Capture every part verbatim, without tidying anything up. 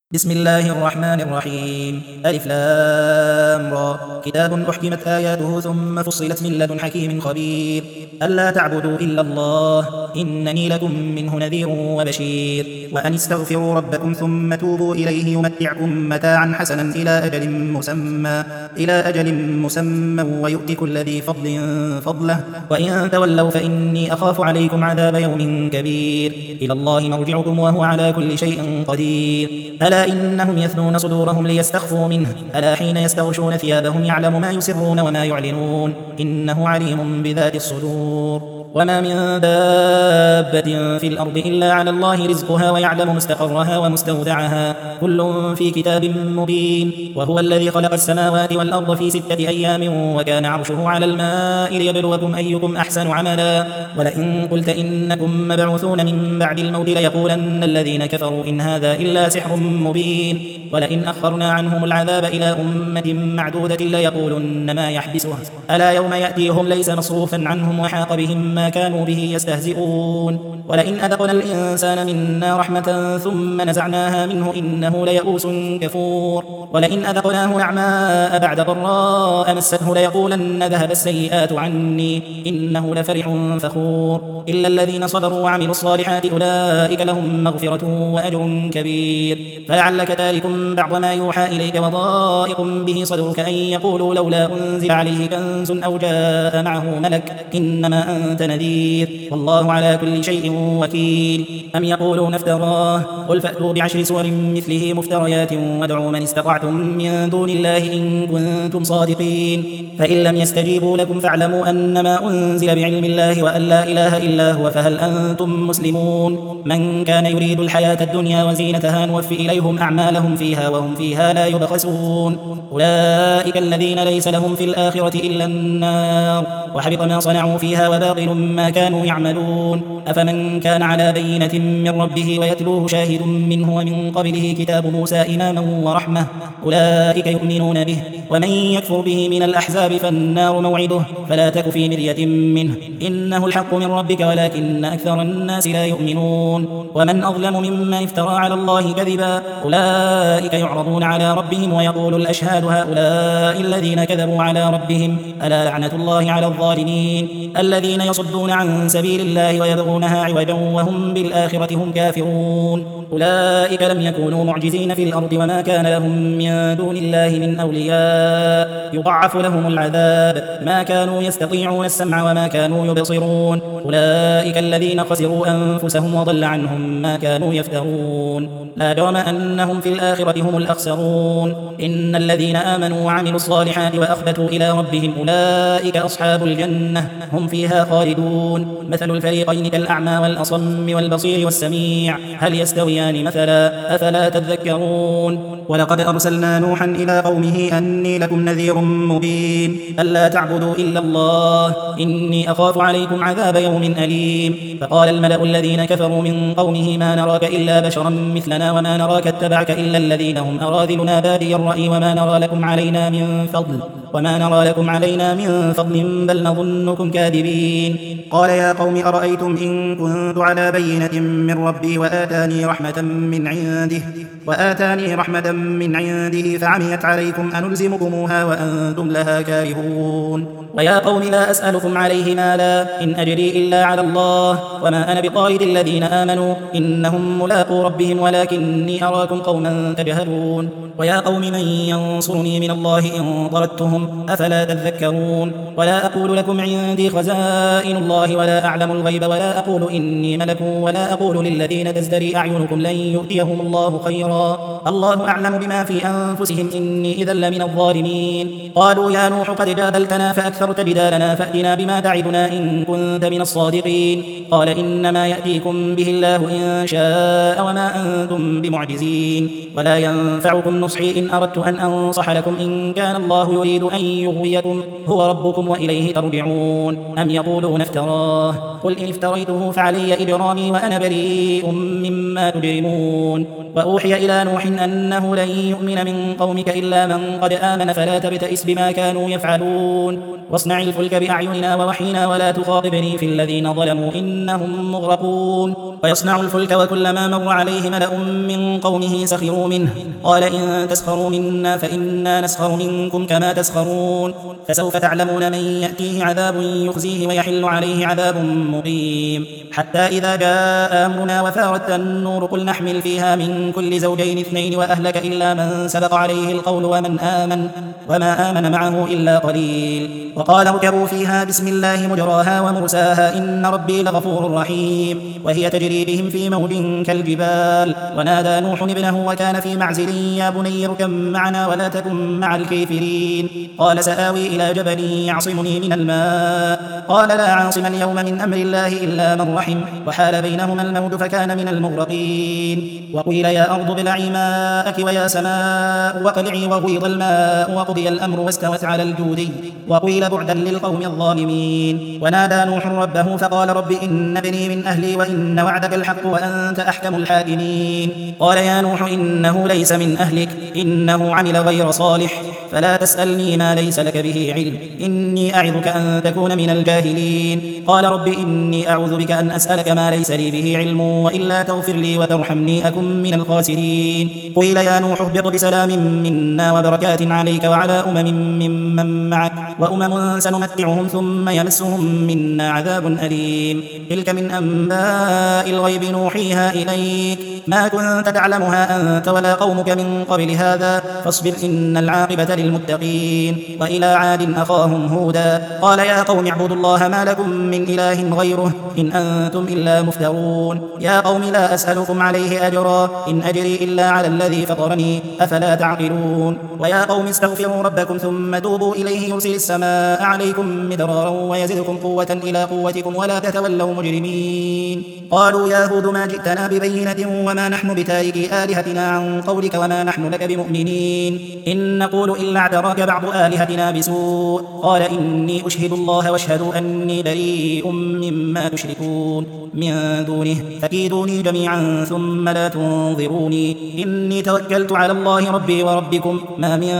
بسم الله الرحمن الرحيم ألف لام را كتاب أحكمت آياته ثم فصلت من لدن حكيم خبير ألا تعبدوا إلا الله إنني لكم منه نذير وبشير وأن استغفروا ربكم ثم توبوا إليه يمتعكم متاعا حسنا إلى أجل مسمى إلى أجل مسمى ويؤتي كل ذي فضل فضله وإن تولوا فإني أخاف عليكم عذاب يوم كبير إلى الله مرجعكم وهو على كل شيء قدير ألا إنهم يثنون صدورهم ليستخفوا منه ألا حين يستغشون ثيابهم يعلم ما يسرون وما يعلنون إنه عليم بذات الصدور وما من دابة في الأرض إلا على الله رزقها ويعلم مستقرها ومستودعها كل في كتاب مبين وهو الذي خلق السماوات والأرض في ستة أيام وكان عرشه على الماء ليبلوكم أيكم أحسن عملا ولئن قلت إنكم مبعوثون من بعد الموت ليقولن الذين كفروا إن هذا إلا سحر مبين ولئن أخرنا عنهم العذاب إلى أمة معدودة ليقولن ما يحبسه ألا يوم يأتيهم ليس مصروفا عنهم وحاق بهم ما كانوا به يستهزئون ولئن أذقنا الإنسان منا رحمة ثم نزعناها منه إنه ليئوس كفور ولئن أذقناه نعماء بعد ضراء مسته ليقولن ذهب السيئات عني إنه لفرح فخور إلا الذين صبروا وعملوا الصالحات أولئك لهم مغفرة وأجر كبير فلعلك تارك بعض ما يوحى إليك وضائق به صدرك أن يقولوا لولا أنزل عليه كنز أو جاء معه ملك إنما أنت نذير والله على كل شيء وكيل أم يقولون افتراه قل فأتوا بعشر سور مثله مفتريات وادعوا من استطعتم من دون الله إن كنتم صادقين فإن لم يستجيبوا لكم فاعلموا أنما أنزل بعلم الله وأن لا إله إلا هو فهل أنتم مسلمون من كان يريد الحياة الدنيا وزينتها نوفي إليهم أعمالهم فيها وهم فيها لا يبخسون أولئك الذين ليس لهم في الآخرة إلا النار وحبط ما صنعوا فيها وباطل ما كانوا يعملون أفمن كان على بينة من ربه ويتلوه شاهد منه ومن قبله كتاب موسى إماما ورحمة أولئك يؤمنون به ومن يكفر به من الأحزاب فالنار موعده فلا تك في مرية منه إنه الحق من ربك ولكن أكثر الناس لا يؤمنون ومن أظلم ممن افترى على الله كذبا أولئك يعرضون على ربهم ويقول الأشهاد هؤلاء الذين كذبوا على ربهم ألا لعنة الله على الظالمين الذين يصدون عن سبيل الله ويبغونها عوجا وهم بالآخرة هم كافرون أولئك لم يكونوا معجزين في الأرض وما كان لهم من دون الله من أولياء يضعف لهم العذاب ما كانوا يستطيعون السمع وما كانوا يبصرون أولئك الذين خسروا أنفسهم وضل عنهم ما كانوا يفترون لا جرم أنهم في الآخرة هم الأخسرون إن الذين آمنوا وعملوا الصالحات وأخبتوا إلى ربهم أولئك أصحاب الجنة هم فيها خالدون مثل الفريقين كالأعمى والأصم والبصير والسميع هل يستويان مثلا أفلا تذكرون ولقد أرسلنا نوحا إلى قومه أني لكم نذير مبين ألا تعبدوا إلا الله إني أخاف عليكم عذاب يوم أليم فقال الملأ الذين كفروا من قومه ما نراك إلا بشرا مثلنا وما نراك اتبعك إلا الذين هم أراذلنا بادي الرأي وما نرى لكم علينا من فضل وما نرى لكم علينا من فضل بل نظنكم كاذبين قال يا قوم أرأيتم إن كنت على بينة من ربي وآتاني رحمة من عنده وآتاني رحمة من عنده فعميت عليكم أنلزمكموها وأنتم لها كارهون ويا قوم لا أسألكم عليه مالا إن أجري إلا على الله وما أنا بطارد الذين آمنوا إنهم ملاقو ربهم ولكني أراكم قوما تجهلون ويا قوم من ينصرني من الله إن طردتهم أفلا تذكرون ولا أقول لكم عندي خزائن الله ولا أعلم الغيب ولا أقول إني ملك ولا أقول للذين تزدري أعينكم لن يؤتيهم الله خيرا الله أعلم بما في أنفسهم إني إذا لمن الظالمين قالوا يا نوح قد جادلتنا فأكثرت جدالنا فأتنا بما تعدنا إن كنت من الصادقين قال إنما يأتيكم به الله إن شاء وما أنتم بمعجزين ولا ينفعكم نصحي إن أردت أن أنصح لكم إن كان الله يريد أن يغويكم هو ربكم وإليه ترجعون أم يقولون افتراه قل إن افتريته فعلي إجرامي وأنا بريء مما تجرمون وأوحي إلى نوح أنه لن يؤمن من قومك إلا من قد آمن فلا تبتئس بما كانوا يفعلون واصنع الفلك بأعيننا ووحينا ولا تخاطبني في الذين ظلموا إنهم مغرقون ويصنع الفلك وكلما مر عليه ملأ من قومه سخروا منه قال إن تسخروا منا فإنا نسخر منكم كما تسخرون فسوف تعلمون من يأتيه عذاب يخزيه ويحل عليه عذاب مقيم حتى إذا جاء أمرنا وفارت النور قل نحمل فيها من كل زوجين اثنين وأهلك إلا من سبق عليه القول ومن آمن وما آمن معه إلا قليل وقال اركبوا فيها بسم الله مجراها ومرساها إن ربي لغفور رحيم وهي تجري بهم في موج كالجبال ونادى نوح ابنه وكان في معزل يا بني اركب معنا ولا تكن مع الكافرين قال سآوي إلى جبل يعصمني من الماء قال لا عاصم اليوم من أمر الله إلا من رحم وحال بينهما الموج فكان من المغرقين وقيل يا أرض ابلعي ماءك ويا سماء واقلعي وغيض الماء وقضي الأمر واستوت على الجودي وقيل بعدا للقوم الظالمين ونادى نوح ربه فقال رب إن ابني من أهلي وإن وعدك الحق وأنت أحكم الحاكمين قال يا نوح إنه ليس من أهلك إنه عمل غير صالح فلا تسألني ما ليس لك به علم إني أعظك أن تكون من الجاهلين قال رب إني أعوذ بك أن أسألك ما ليس لي به علم وإلا تغفر لي وترحمني أكن من الخاسرين قيل يا نوح اهبط بسلام منا وبركات عليك وعلى أمم ممن معك وأمم سنمتعهم ثم يمسهم منا عذاب أليم تلك من أنباء الغيب نوحيها إليك ما كنت تعلمها أنت ولا قومك من قبل هذا فاصبر إن العاقبة للمتقين وإلى عاد أخاهم هودا قال يا قوم اعبدوا الله ما لكم من إله غيره إن أنتم إلا مفترون يا قوم لا أسألكم عليه أجرا إن أجري إلا على الذي فطرني أفلا تعقلون ويا قوم استغفروا ربكم ثم توبوا إليه يرسل السماء عليكم مدرارا ويزدكم قوة إلى قوتكم ولا تتولوا مجرمين قالوا يا هود ما جئتنا ببينة وما نحن بتاركي آلهتنا عن قولك وما نحن لك بمؤمنين إن نقول إلا اعتراك بعض آلهتنا بسوء قال إني أشهد الله واشهدوا أني بريء مما تشركون من دونه فكيدوني جميعا ثم لا تنظروني إني توكلت على الله ربي وربكم ما من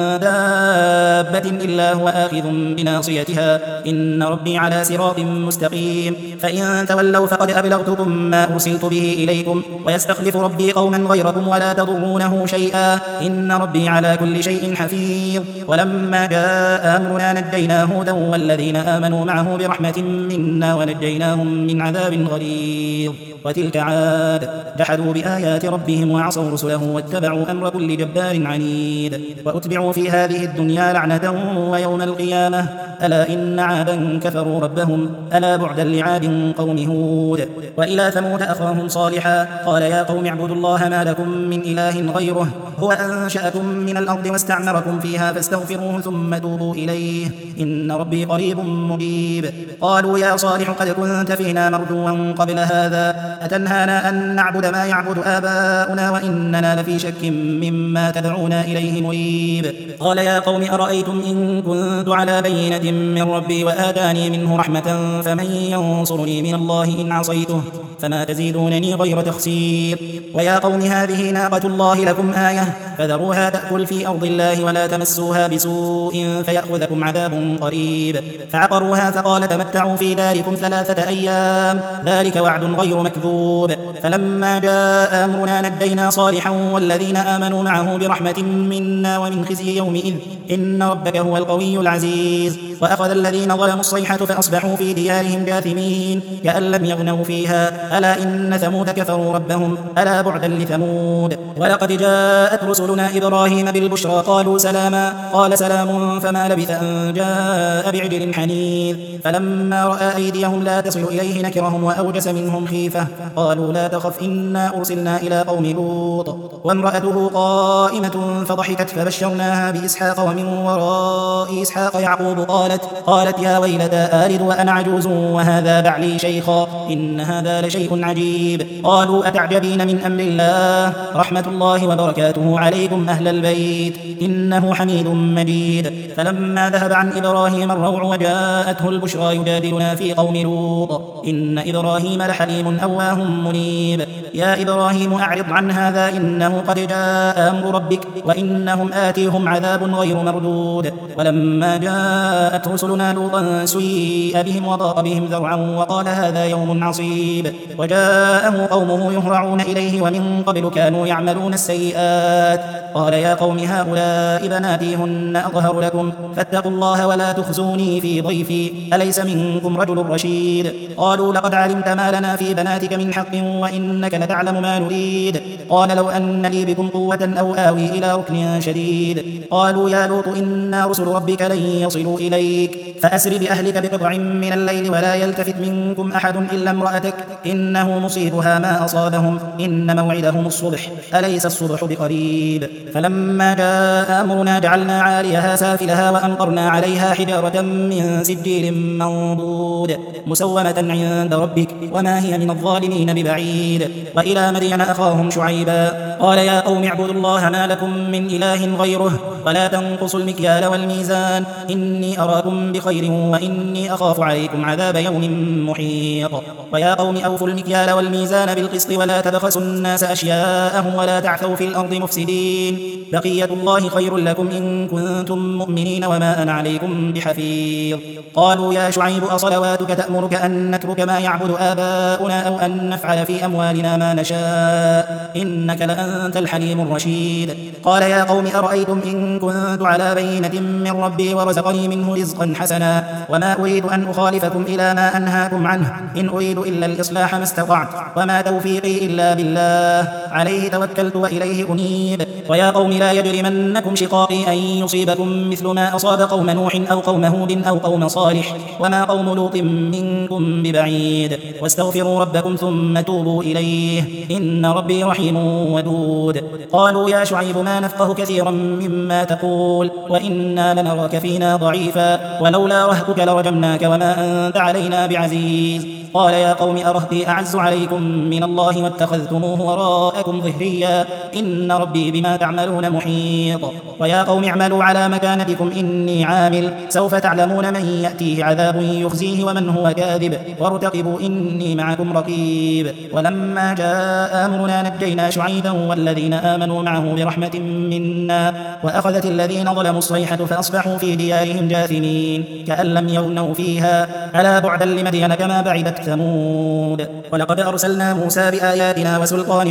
دابة إلا هو آخذ بناصيتها إن ربي على صراط مستقيم فإن تولوا فقد أبلغتكم ما أرسلت به إليكم ويستخلف ربي قوما غيركم ولا تضرونه شيئا إن ربي على كل شيء حفيظ ولما جاء أمرنا نجينا هودا والذين آمنوا معه برحمة منا ونجيناهم من عذاب غليظ وتلك عاد جحدوا بآيات ربهم وعصوا رسله واتبعوا أمر كل جبار عنيد وأتبعوا في هذه الدنيا لعنة ويوم القيامة ألا إن عادا كفروا ربهم ألا بعدا لعاد قوم هود وإلى ثمود أخاهم صالحا قال يا قوم اعبدوا الله ما لكم من إله غيره هو أنشأكم من الأرض واستعمركم فيها فاستغفروه ثم توبوا إليه إن ربي قريب مجيب قالوا يا صالح قد كنت فينا مرجوا قبل هذا أتنهانا أن نعبد ما يعبد آباؤنا وإننا لفي شك مما تدعونا إليه مريب قال يا قوم أرأيتم إن كنت على بينة من ربي وآتاني منه رحمة فمن ينصرني من الله إن عصيته فما تزيدونني غير تخسير ويا قوم هذه ناقة الله لكم آية فذروها تأكل في أرض الله ولا تمسوها بسوء فيأخذكم عذاب قريب فعقروها فقال تمتعوا في داركم ثلاثة أيام ذلك وعد غير مكذوب فلما جاء أمرنا نجينا صالحا والذين آمنوا معه برحمة منا ومن خزي يومئذ إن ربك هو القوي العزيز وأخذ الذين ظلموا الصيحة فأصبحوا في ديارهم جاثمين كأن لم يغنوا فيها ألا إن ثمود كفروا ربهم ألا بعدا لثمود ولقد جاءت رسلنا إبراهيم بالبشرى قالوا سلاما قال سلام فما لبث أن جاء بعجل حنيذ فلما رأى أيديهم لا تصل إليه نكرهم وأوجس منهم خيفة قالوا لا تخف إنا أرسلنا إلى قوم لوط وامرأته قائمة فضحكت فبشرناها بإسحاق ومن وراء إسحاق يعقوب قالت قالت يا ويلتى آلد وأنا عجوز وهذا بعلي شيخا إن هذا لشيء عجيب قالوا أتعجبين من أمر الله رحمة الله وبركاته عليكم أهل البيت إنه حميد مجيد فلما ذهب عن إبراهيم الروع وجاءته البشرى يجادلنا في قوم لوط إن إبراهيم لحليم أواه منيب يا إبراهيم أعرض عن هذا إنه قد جاء أمر ربك وإنهم آتيهم عذاب غير مردود ولما جاء جاءت رسلنا لوطا سيء بهم وضاق بهم ذرعا وقال هذا يوم عصيب وجاءه قومه يهرعون إليه ومن قبل كانوا يعملون السيئات قال يا قوم هؤلاء بناتي هن أطهر لكم فاتقوا الله ولا تخزوني في ضيفي أليس منكم رجل رشيد قالوا لقد علمت ما لنا في بناتك من حق وإنك لتعلم ما نريد قال لو أن لي بكم قوة أو آوي إلى ركن شديد قالوا يا لوط إنا رسل ربك لن يصلوا إليك فأسر بأهلك بقطع من الليل ولا يلتفت منكم أحد إلا امرأتك إنه مصيبها ما أصابهم إن موعدهم الصبح أليس الصبح بقريب فلما جاء أمرنا جعلنا عاليها سافلها وأمطرنا عليها حجارة من سجيل منضود مسومة عند ربك وما هي من الظالمين ببعيد وإلى مدين أخاهم شعيبا قال يا قوم اعبدوا الله ما لكم من إله غيره ولا تنقصوا المكيال والميزان إني أراكم بخير وإني أخاف عليكم عذاب يوم محيط ويا قوم أوفوا المكيال والميزان بالقسط ولا تبخسوا الناس أشياءهم ولا تعثوا في الأرض مفسدين بقية الله خير لكم إن كنتم مؤمنين وما أنا عليكم بحفيظ قالوا يا شعيب أصلواتك تأمرك أن نترك ما يعبد آباؤنا أو أن نفعل في أموالنا ما نشاء إنك لأنت الحليم الرشيد قال يا قوم أرأيتم إن كنت على بينة من ربي ورزقني منه رزقا حسنا وما أريد أن أخالفكم إلى ما أنهاكم عنه إن أريد إلا الإصلاح ما استطعت وما توفيقي إلا بالله عليه توكلت وإليه أنيب ويا قوم لا يجرمنكم شقاقي أن يصيبكم مثل ما أصاب قوم نوح أو قوم هود أو قوم صالح وما قوم لوط منكم ببعيد واستغفروا ربكم ثم توبوا إليه إن ربي رحيم ودود قالوا يا شعيب ما نفقه كثيرا مما تقول وإنا لنراك فينا ضعيفا ولولا رهتك لرجمناك وما أنت علينا بعزيز قال يا قوم أرهطي أعز عليكم من الله واتخذتموه وراءكم ظهريا إن ربي بما تعملون محيط ويا قوم اعملوا على مكانتكم إني عامل سوف تعلمون من يأتيه عذاب يخزيه ومن هو كاذب وارتقبوا إني معكم رقيب ولما جاء أمرنا نجينا شعيبا والذين آمنوا معه برحمة منا وأخذت الذين ظلموا الصيحة فأصبحوا في ديارهم جاثمين كأن لم يغنوا فيها ألا بعدا لمدين كما بعدت ثمود ولقد أرسلنا موسى بآياتنا وسلطان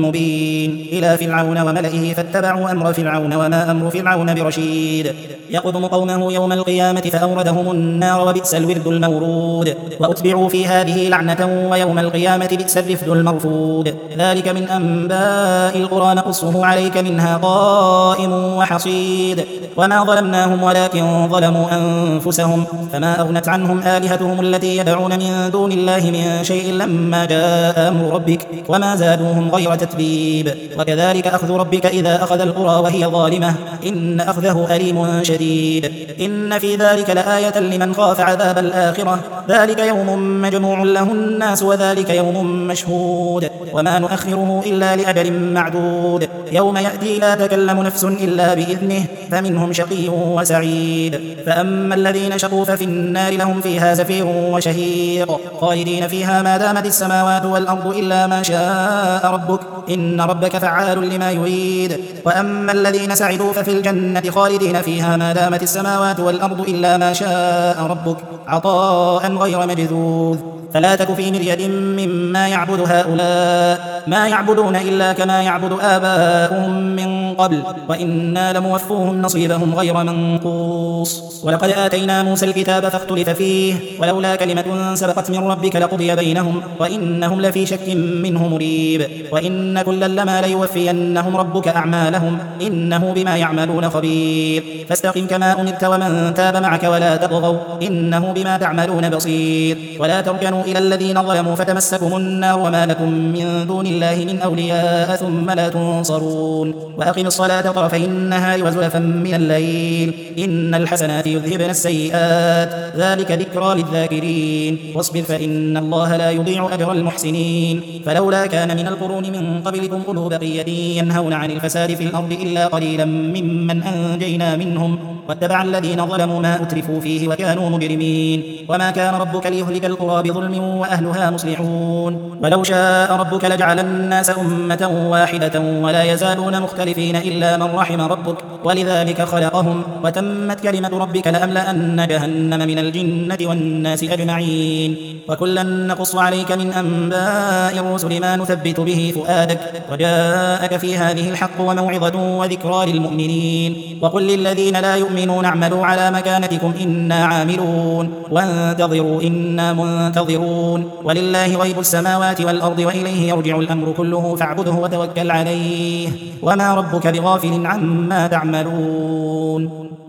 مبين إلى فرعون وملئه فاتبعوا أمر فرعون وما أمر فرعون برشيد يقدم قومه يوم القيامة فأوردهم النار وبئس الورد المورود وأتبعوا في هذه لعنة ويوم القيامة بئس الرفد المرفود ذلك من أنباء القرى نقصه عليك منها قائم وحصيد وما ظلمناهم ولكن ظلموا أنفسهم فما أغنت عنهم آلهتهم التي يدعون من دون الله من شيء لما جاء أمر ربك وما زادوهم غير تتبيب وكذلك أخذ ربك إذا أخذ القرى وهي ظالمة إن أخذه أليم شديد إن في ذلك لآية لمن خاف عذاب الآخرة ذلك يوم مجموع له الناس وذلك يوم مشهود وما نؤخره إلا لأجل معدود يوم يأتي لا تكلم نفس إلا بإذنه فمنهم شقي وسعيد فأما الذين شقوا ففي النار لهم فيها زفير وشهيق خالدين فيها ما دامت السماوات والأرض إلا ما شاء ربك إن ربك فعال لما يريد وأما الذين سعدوا ففي الجنة خالدين فيها ما دامت السماوات والأرض إلا ما شاء ربك عطاء غير مجذوذ فلا تك في مرية مما يعبد هؤلاء ما يعبدون إلا كما يعبد آباؤهم من قبل وإنا لموفوهم نصيبهم غير منقوص ولقد آتينا موسى الكتاب فاختلف فيه ولولا كلمة سبقت من ربك لقضي بينهم وإنهم لفي شك منه مريب وإن كلا لما ليوفينهم ربك أعمالهم إنه بما يعملون خبير فاستقم كما أمرت ومن تاب معك ولا تطغوا إنه بما تعملون بصير ولا تركنوا إلى الذين ظلموا فتمسكم النار وما لكم من دون الله من أولياء ثم لا تنصرون وأقم الصلاة طرفي النهار وزلفا من الليل إن الحسنات يذهبن السيئات ذلك ذكرى للذاكرين واصبر فإن الله لا يضيع أجر المحسنين فلولا كان من القرون من قبلكم أولو بقية ينهون عن الفساد في الأرض إلا قليلا ممن أنجينا منهم واتبع الذين ظلموا ما أترفوا فيه وكانوا مجرمين وما كان ربك ليهلك القرى بظلم وأهلها مصلحون ولو شاء ربك لجعل الناس أمة واحدة ولا يزالون مختلفين المؤمنين إلا من رحم ربك ولذلك خلقهم وتمت كلمة ربك لأملأن جهنم من الجنة والناس أجمعين وكلا نقص عليك من أنباء الرسل ما نثبت به فؤادك وجاءك في هذه الحق وموعظة وذكرى للمؤمنين وقل للذين لا يؤمنون اعملوا على مكانتكم إنا عاملون وانتظروا إنا منتظرون ولله غيب السماوات والأرض وإليه يرجع الأمر كله فاعبده وتوكل عليه وما ربك بغافل عما تعملون